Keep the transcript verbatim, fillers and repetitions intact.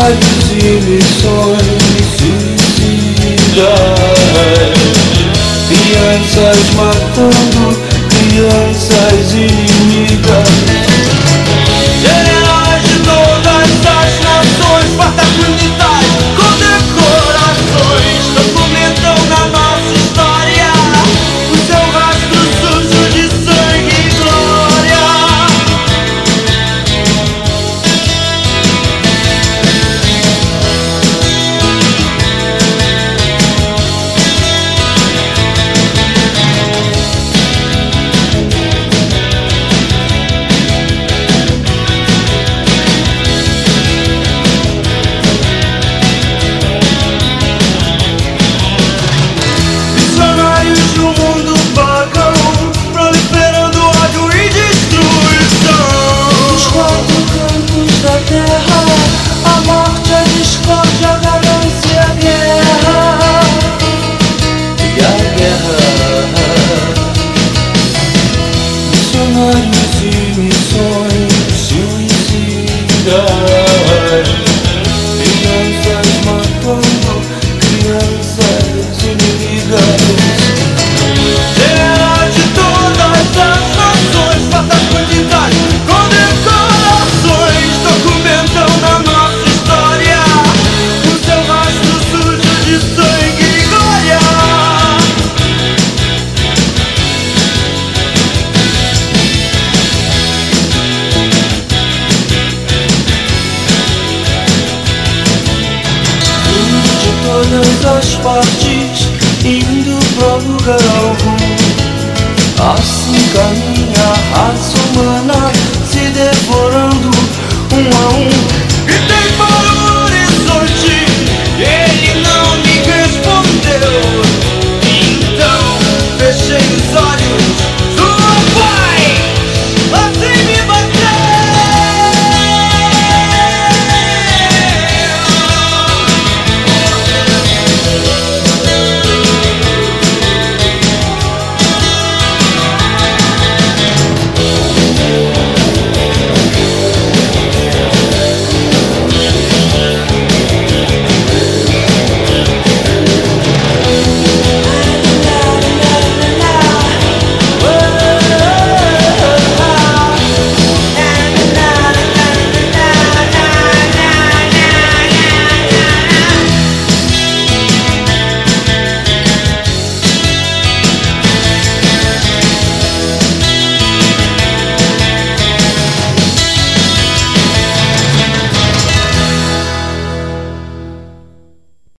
Missionários e missões suicidas, crianças matando crianças inimigas. Generais de todas as nações, fardas militares, condecorações, documentam na nossa história o seu rastro sujo de sangue e glória. Missionários e missões suicidas, crianças matando crianças inimigas. Generais de todas as nações, fardas militares, condecorações, documentam na nossa história o seu rastro sujo de sangue e glória. Todas as partes indo pro lugar algum, assim caminha a raça humana se devorando um a um. Gritei para o horizonte, ele não me respondeu. Então fechei os olhos